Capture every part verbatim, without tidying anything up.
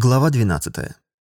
Глава двенадцатая.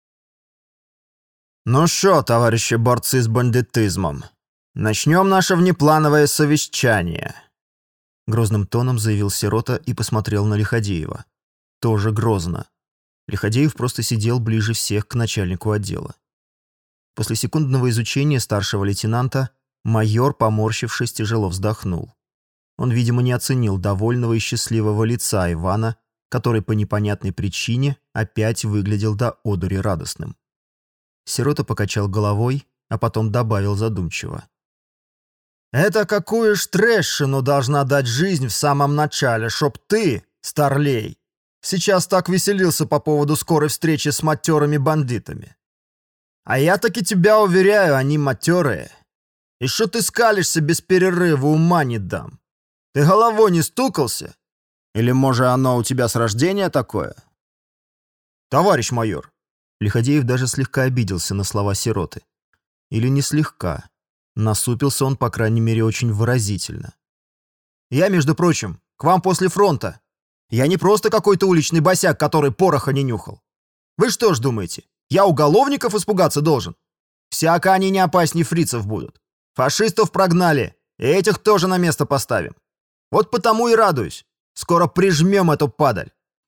«Ну что, товарищи борцы с бандитизмом, начнем наше внеплановое совещание», — грозным тоном заявил Сирота и посмотрел на Лиходеева. Тоже грозно. Лиходеев просто сидел ближе всех к начальнику отдела. После секундного изучения старшего лейтенанта майор, поморщившись, тяжело вздохнул. Он, видимо, не оценил довольного и счастливого лица Ивана, который по непонятной причине опять выглядел до одури радостным. Сирота покачал головой, а потом добавил задумчиво. «Это какую ж трещину должна дать жизнь в самом начале, чтоб ты, старлей, сейчас так веселился по поводу скорой встречи с матерыми бандитами? А я таки тебя уверяю, они матерые. И что ты скалишься без перерыва, ума не дам. Ты головой не стукался? Или, может, оно у тебя с рождения такое?» «Товарищ майор!» Лиходеев даже слегка обиделся на слова Сироты. Или не слегка. Насупился он, по крайней мере, очень выразительно. «Я, между прочим, к вам после фронта. Я не просто какой-то уличный босяк, который пороха не нюхал. Вы что ж думаете, я уголовников испугаться должен? Всяко они не опаснее фрицев будут. Фашистов прогнали, и этих тоже на место поставим. Вот потому и радуюсь. Скоро прижмем эту падаль».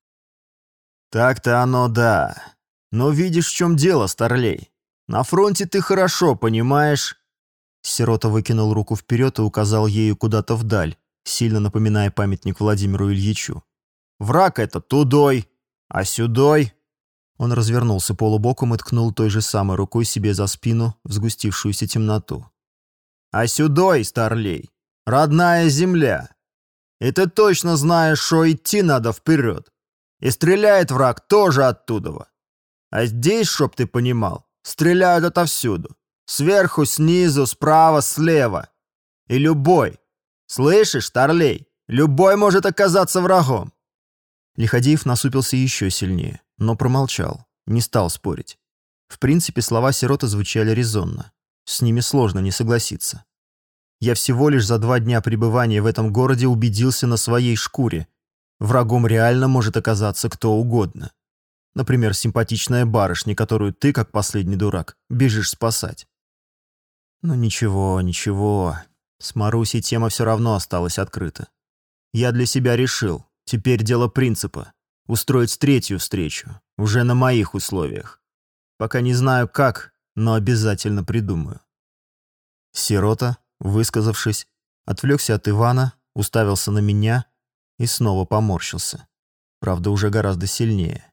«Так-то оно да. Но видишь, в чем дело, старлей. На фронте ты хорошо понимаешь...» Сирота выкинул руку вперед и указал ею куда-то вдаль, сильно напоминая памятник Владимиру Ильичу. «Враг это тудой, а сюдой...» Он развернулся полубоком и ткнул той же самой рукой себе за спину в сгустившуюся темноту. «А сюдой, старлей, родная земля. И ты точно знаешь, что идти надо вперед. И стреляет враг тоже оттуда. А здесь, чтоб ты понимал, стреляют отовсюду. Сверху, снизу, справа, слева. И любой, слышишь, старлей, любой может оказаться врагом». Лиходеев насупился еще сильнее, но промолчал, не стал спорить. В принципе, слова Сироты звучали резонно. С ними сложно не согласиться. Я всего лишь за два дня пребывания в этом городе убедился на своей шкуре. Врагом реально может оказаться кто угодно. Например, симпатичная барышня, которую ты, как последний дурак, бежишь спасать. Но ничего, ничего. С Марусей тема все равно осталась открыта. Я для себя решил. Теперь дело принципа. Устроить третью встречу. Уже на моих условиях. Пока не знаю как, но обязательно придумаю. Сирота, высказавшись, отвлекся от Ивана, уставился на меня и снова поморщился. Правда, уже гораздо сильнее.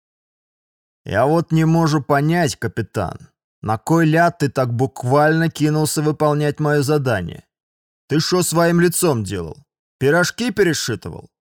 «Я вот не могу понять, капитан, на кой ляд ты так буквально кинулся выполнять мое задание? Ты что своим лицом делал? Пирожки пересчитывал?»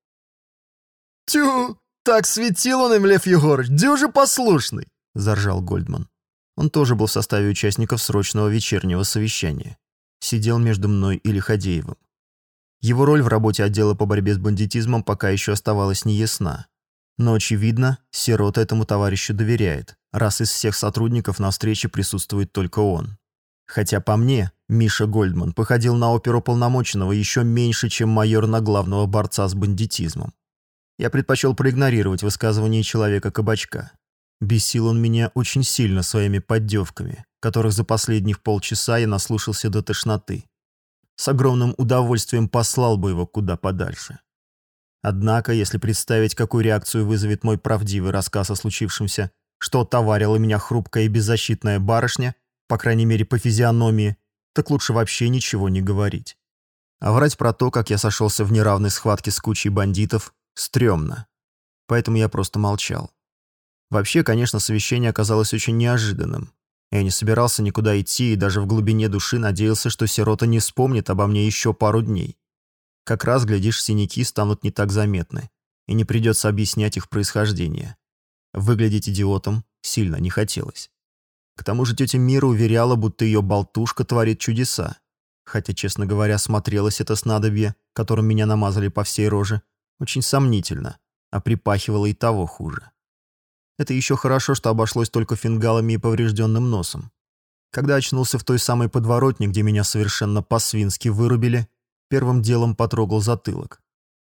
«Тю, так светил он им, Лев Егорыч, дюже послушный!» — заржал Гольдман. Он тоже был в составе участников срочного вечернего совещания. Сидел между мной и Лиходеевым. Его роль в работе отдела по борьбе с бандитизмом пока еще оставалась неясна. Но, очевидно, Сирота этому товарищу доверяет, раз из всех сотрудников на встрече присутствует только он. Хотя по мне, Миша Гольдман походил на оперуполномоченного еще меньше, чем майор на главного борца с бандитизмом. Я предпочел проигнорировать высказывание человека-кабачка. Бесил он меня очень сильно своими поддевками, которых за последних полчаса я наслушался до тошноты. С огромным удовольствием послал бы его куда подальше. Однако, если представить, какую реакцию вызовет мой правдивый рассказ о случившемся, что товарила меня хрупкая и беззащитная барышня, по крайней мере по физиономии, так лучше вообще ничего не говорить. А врать про то, как я сошелся в неравной схватке с кучей бандитов, стрёмно. Поэтому я просто молчал. Вообще, конечно, совещание оказалось очень неожиданным. Я не собирался никуда идти и даже в глубине души надеялся, что Сирота не вспомнит обо мне еще пару дней. Как раз, глядишь, синяки станут не так заметны, и не придется объяснять их происхождение. Выглядеть идиотом сильно не хотелось. К тому же тетя Мира уверяла, будто ее болтушка творит чудеса. Хотя, честно говоря, смотрелось это снадобье, которым меня намазали по всей роже, очень сомнительно, а припахивало и того хуже. Это еще хорошо, что обошлось только фингалами и поврежденным носом. Когда очнулся в той самой подворотне, где меня совершенно по-свински вырубили, первым делом потрогал затылок.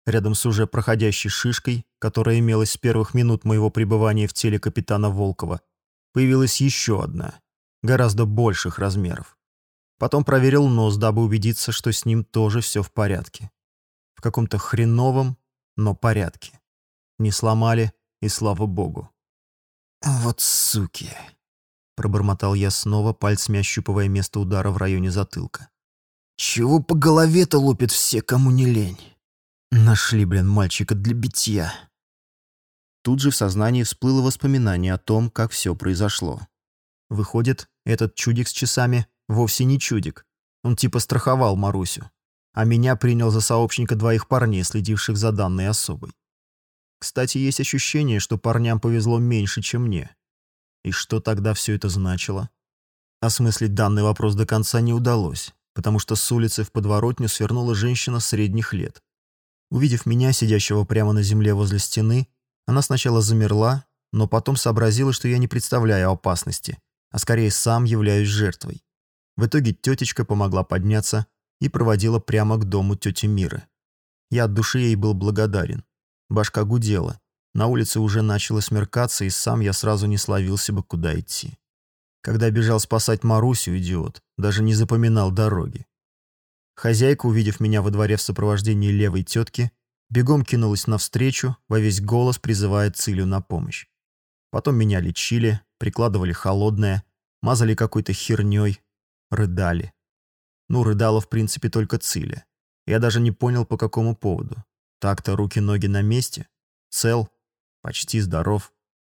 Рядом с уже проходящей шишкой, которая имелась с первых минут моего пребывания в теле капитана Волкова, появилась еще одна, гораздо больших размеров. Потом проверил нос, дабы убедиться, что с ним тоже все в порядке. В каком-то хреновом, но порядке. Не сломали, и слава богу. «Вот суки!» — пробормотал я снова, пальцами ощупывая место удара в районе затылка. «Чего по голове-то лупят все, кому не лень? Нашли, блин, мальчика для битья». Тут же в сознании всплыло воспоминание о том, как все произошло. Выходит, этот чудик с часами вовсе не чудик. Он типа страховал Марусю, а меня принял за сообщника двоих парней, следивших за данной особой. Кстати, есть ощущение, что парням повезло меньше, чем мне. И что тогда все это значило? Осмыслить данный вопрос до конца не удалось, потому что с улицы в подворотню свернула женщина средних лет. Увидев меня, сидящего прямо на земле возле стены, она сначала замерла, но потом сообразила, что я не представляю опасности, а скорее сам являюсь жертвой. В итоге тетечка помогла подняться и проводила прямо к дому тети Миры. Я от души ей был благодарен. Башка гудела. На улице уже начало смеркаться, и сам я сразу не словился бы, куда идти. Когда бежал спасать Марусю, идиот, даже не запоминал дороги. Хозяйка, увидев меня во дворе в сопровождении левой тетки, бегом кинулась навстречу, во весь голос призывая Цилю на помощь. Потом меня лечили, прикладывали холодное, мазали какой-то херней, рыдали. Ну, рыдала в принципе только Циля. Я даже не понял, по какому поводу. Так-то руки-ноги на месте, цел, почти здоров.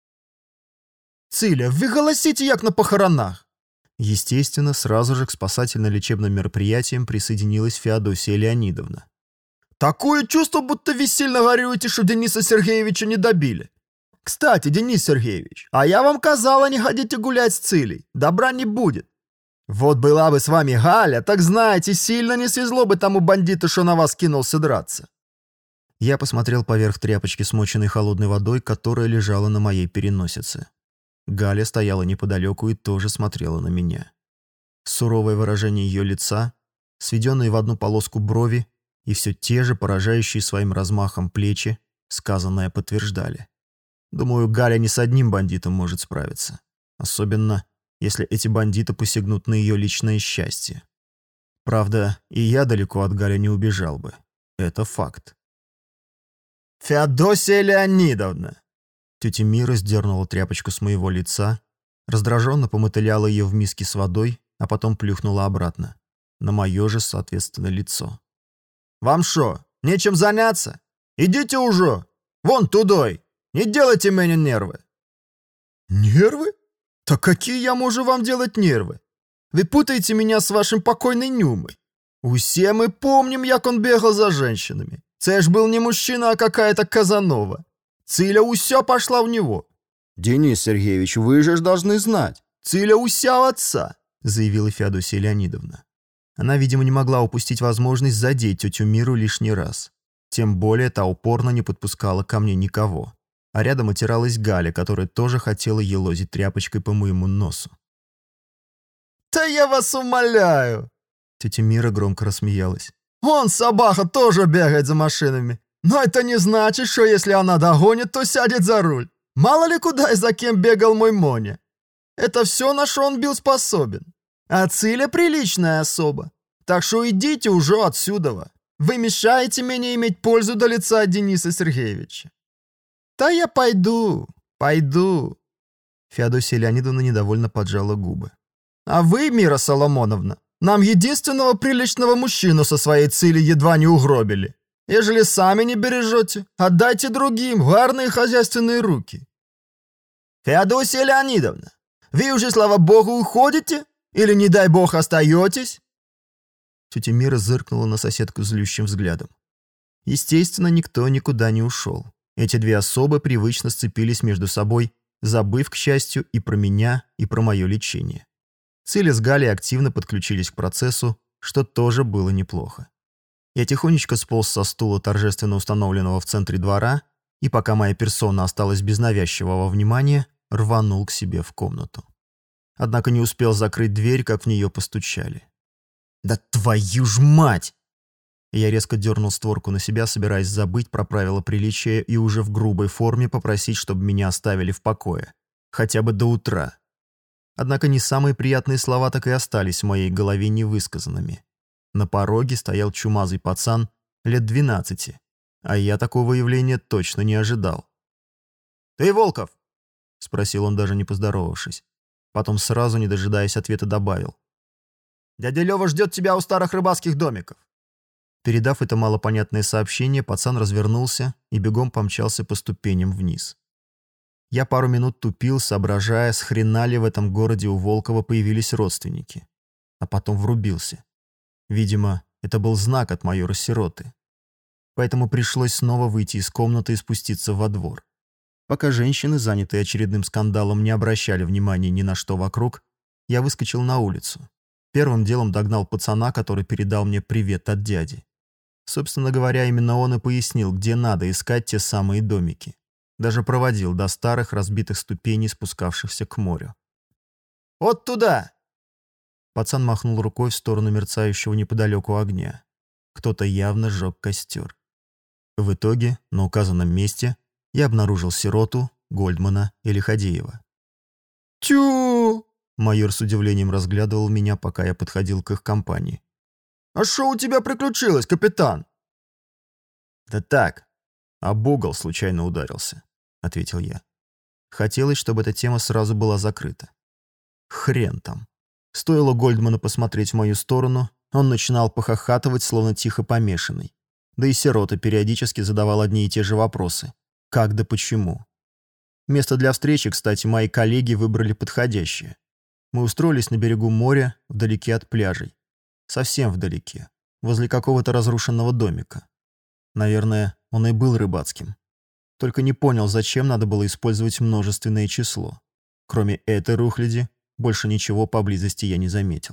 «Циля, вы голосите, як на похоронах!» Естественно, сразу же к спасательно-лечебным мероприятиям присоединилась Феодосия Леонидовна. «Такое чувство, будто вы сильно горюете, что Дениса Сергеевича не добили. Кстати, Денис Сергеевич, а я вам казала, не ходите гулять с Цилей, добра не будет. Вот была бы с вами Галя, так знаете, сильно не свезло бы тому бандиту, что на вас кинулся драться». Я посмотрел поверх тряпочки, смоченной холодной водой, которая лежала на моей переносице. Галя стояла неподалеку и тоже смотрела на меня. Суровое выражение ее лица, сведенные в одну полоску брови и все те же поражающие своим размахом плечи, сказанное подтверждали. Думаю, Галя не с одним бандитом может справиться. Особенно, если эти бандиты посягнут на ее личное счастье. Правда, и я далеко от Галя не убежал бы. Это факт. «Феодосия Леонидовна!» Тетя Мира сдернула тряпочку с моего лица, раздраженно помотыляла ее в миске с водой, а потом плюхнула обратно. На мое же, соответственно, лицо. «Вам шо, нечем заняться? Идите уже! Вон тудой! Не делайте мне нервы!» «Нервы? Так какие я могу вам делать нервы? Вы путаете меня с вашим покойной Нюмой. Усе мы помним, як он бегал за женщинами. Це ж был не мужчина, а какая-то Казанова. Циля уся пошла в него». «Денис Сергеевич, вы же ж должны знать. Циля уся в отца», — заявила Феодосия Леонидовна. Она, видимо, не могла упустить возможность задеть тетю Миру лишний раз. Тем более та упорно не подпускала ко мне никого. А рядом отиралась Галя, которая тоже хотела елозить тряпочкой по моему носу. «Да я вас умоляю!» Тетя Мира громко рассмеялась. «Он, собака, тоже бегает за машинами. Но это не значит, что если она догонит, то сядет за руль. Мало ли куда и за кем бегал мой Моня. Это все, на что он был способен. А Циля приличная особа. Так что идите уже отсюда. Вы мешаете мне иметь пользу до лица Дениса Сергеевича». «Да я пойду, пойду». Феодосия Леонидовна недовольно поджала губы. «А вы, Мира Соломоновна, нам единственного приличного мужчину со своей Цилей едва не угробили. Ежели сами не бережете, отдайте другим в гарные хозяйственные руки». «Феодосия Леонидовна, вы уже, слава богу, уходите? Или, не дай бог, остаетесь?» Тетя Мира зыркнула на соседку злющим взглядом. Естественно, никто никуда не ушел. Эти две особы привычно сцепились между собой, забыв, к счастью, и про меня, и про мое лечение. Циля с Галей активно подключились к процессу, что тоже было неплохо. Я тихонечко сполз со стула, торжественно установленного в центре двора, и пока моя персона осталась без навязчивого внимания, рванул к себе в комнату. Однако не успел закрыть дверь, как в нее постучали. «Да твою ж мать!» Я резко дернул створку на себя, собираясь забыть про правила приличия и уже в грубой форме попросить, чтобы меня оставили в покое. Хотя бы до утра. Однако не самые приятные слова так и остались в моей голове невысказанными. На пороге стоял чумазый пацан лет двенадцати, а я такого явления точно не ожидал. «Ты Волков?» — спросил он, даже не поздоровавшись. Потом, сразу не дожидаясь ответа, добавил. «Дядя Лёва ждет тебя у старых рыбацких домиков». Передав это малопонятное сообщение, пацан развернулся и бегом помчался по ступеням вниз. Я пару минут тупил, соображая, с хрена ли в этом городе у Волкова появились родственники. А потом врубился. Видимо, это был знак от майора Сироты. Поэтому пришлось снова выйти из комнаты и спуститься во двор. Пока женщины, занятые очередным скандалом, не обращали внимания ни на что вокруг, я выскочил на улицу. Первым делом догнал пацана, который передал мне привет от дяди. Собственно говоря, именно он и пояснил, где надо искать те самые домики. Даже проводил до старых разбитых ступеней, спускавшихся к морю. «Вот туда!» Пацан махнул рукой в сторону мерцающего неподалеку огня. Кто-то явно сжег костер. В итоге, на указанном месте, я обнаружил Сироту, Гольдмана и Лиходеева. «Тю!» Майор с удивлением разглядывал меня, пока я подходил к их компании. «А что у тебя приключилось, капитан?» «Да так, об угол случайно ударился», — ответил я. Хотелось, чтобы эта тема сразу была закрыта. Хрен там. Стоило Гольдману посмотреть в мою сторону, он начинал похохатывать, словно тихо помешанный. Да и Сирота периодически задавал одни и те же вопросы. Как да почему? Место для встречи, кстати, мои коллеги выбрали подходящее. Мы устроились на берегу моря, вдалеке от пляжей. Совсем вдалеке, возле какого-то разрушенного домика. Наверное, он и был рыбацким. Только не понял, зачем надо было использовать множественное число. Кроме этой рухляди, больше ничего поблизости я не заметил.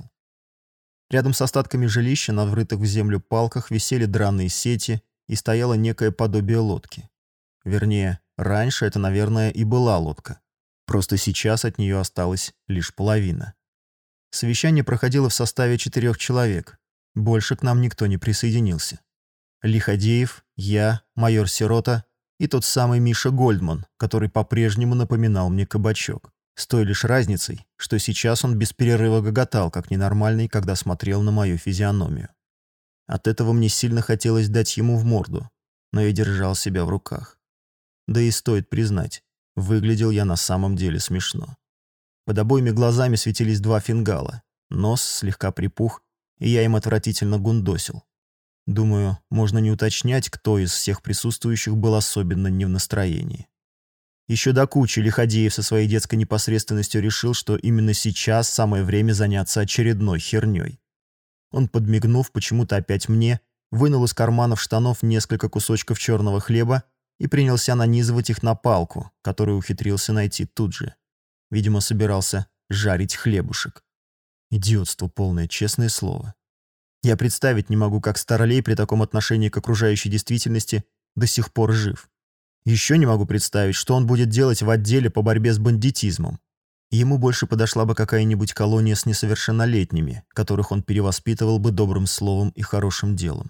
Рядом с остатками жилища на врытых в землю палках висели драные сети и стояло некое подобие лодки. Вернее, раньше это, наверное, и была лодка. Просто сейчас от нее осталась лишь половина. Совещание проходило в составе четырех человек. Больше к нам никто не присоединился. Лиходеев, я, майор Сирота и тот самый Миша Гольдман, который по-прежнему напоминал мне кабачок. С той лишь разницей, что сейчас он без перерыва гоготал, как ненормальный, когда смотрел на мою физиономию. От этого мне сильно хотелось дать ему в морду, но я держал себя в руках. Да и стоит признать, выглядел я на самом деле смешно. Под обоими глазами светились два фингала, нос слегка припух, и я им отвратительно гундосил. Думаю, можно не уточнять, кто из всех присутствующих был особенно не в настроении. Еще до кучи Лиходеев со своей детской непосредственностью решил, что именно сейчас самое время заняться очередной херней. Он, подмигнув почему-то опять мне, вынул из карманов штанов несколько кусочков черного хлеба и принялся нанизывать их на палку, которую ухитрился найти тут же. Видимо, собирался жарить хлебушек. Идиотство полное, честное слово. Я представить не могу, как Старлей при таком отношении к окружающей действительности до сих пор жив. Еще не могу представить, что он будет делать в отделе по борьбе с бандитизмом. Ему больше подошла бы какая-нибудь колония с несовершеннолетними, которых он перевоспитывал бы добрым словом и хорошим делом.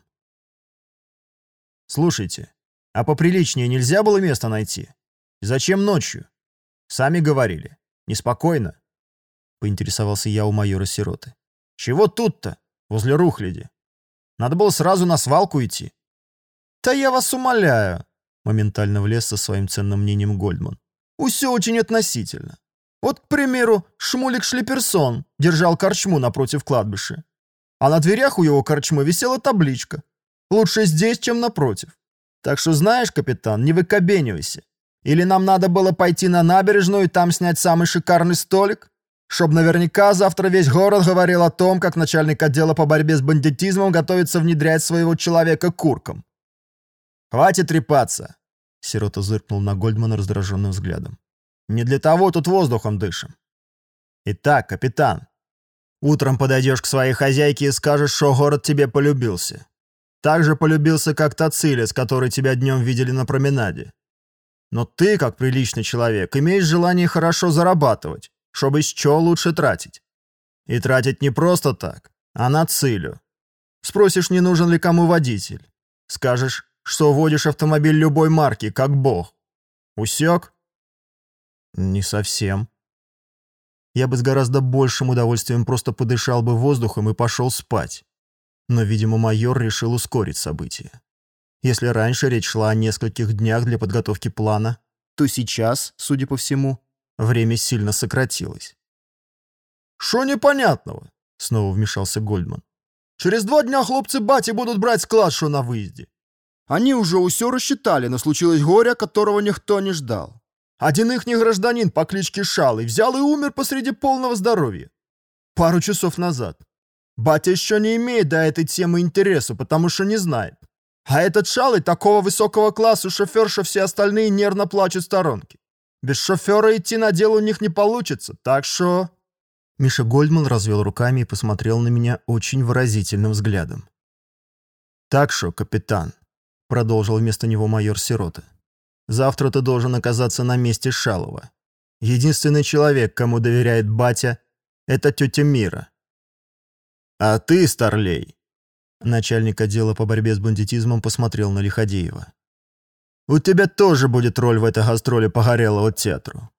«Слушайте, а поприличнее нельзя было место найти? Зачем ночью? Сами говорили. Неспокойно», — поинтересовался я у майора Сироты. «Чего тут-то, возле рухляди? Надо было сразу на свалку идти». «Да я вас умоляю», — моментально влез со своим ценным мнением Гольдман. «Усё очень относительно. Вот, к примеру, Шмулик Шлиперсон держал корчму напротив кладбища. А на дверях у его корчмы висела табличка: «Лучше здесь, чем напротив». Так что, знаешь, капитан, не выкобенивайся. Или нам надо было пойти на набережную и там снять самый шикарный столик, чтоб наверняка завтра весь город говорил о том, как начальник отдела по борьбе с бандитизмом готовится внедрять своего человека куркам. «Хватит трепаться!» — Сирота зыркнул на Гольдмана раздраженным взглядом. «Не для того тут воздухом дышим. Итак, капитан, утром подойдешь к своей хозяйке и скажешь, что город тебе полюбился. Так же полюбился, как Тацилец, который тебя днем видели на променаде. Но ты, как приличный человек, имеешь желание хорошо зарабатывать, чтобы с чего лучше тратить. И тратить не просто так, а на целью. Спросишь, не нужен ли кому водитель. Скажешь, что водишь автомобиль любой марки, как бог. Усек? Не совсем. Я бы с гораздо большим удовольствием просто подышал бы воздухом и пошел спать. Но, видимо, майор решил ускорить события. Если раньше речь шла о нескольких днях для подготовки плана, то сейчас, судя по всему, время сильно сократилось. «Шо непонятного?» — снова вмешался Гольдман. «Через два дня хлопцы бати будут брать склад, шо на выезде. Они уже усё рассчитали, но случилось горе, которого никто не ждал. Один ихний гражданин по кличке Шалый взял и умер посреди полного здоровья. Пару часов назад. Батя еще не имеет до этой темы интереса, потому что не знает. А этот Шалый такого высокого класса шофер, что все остальные нервно плачут в сторонке. Без шофера идти на дело у них не получится, так что...» Миша Гольдман развел руками и посмотрел на меня очень выразительным взглядом. «Так что, капитан», — продолжил вместо него майор Сирота, «завтра ты должен оказаться на месте Шалова. Единственный человек, кому доверяет батя, — это тетя Мира. А ты, Старлей», — начальник отдела по борьбе с бандитизмом посмотрел на Лиходеева, «у тебя тоже будет роль в этой гастроле по Горелого театру.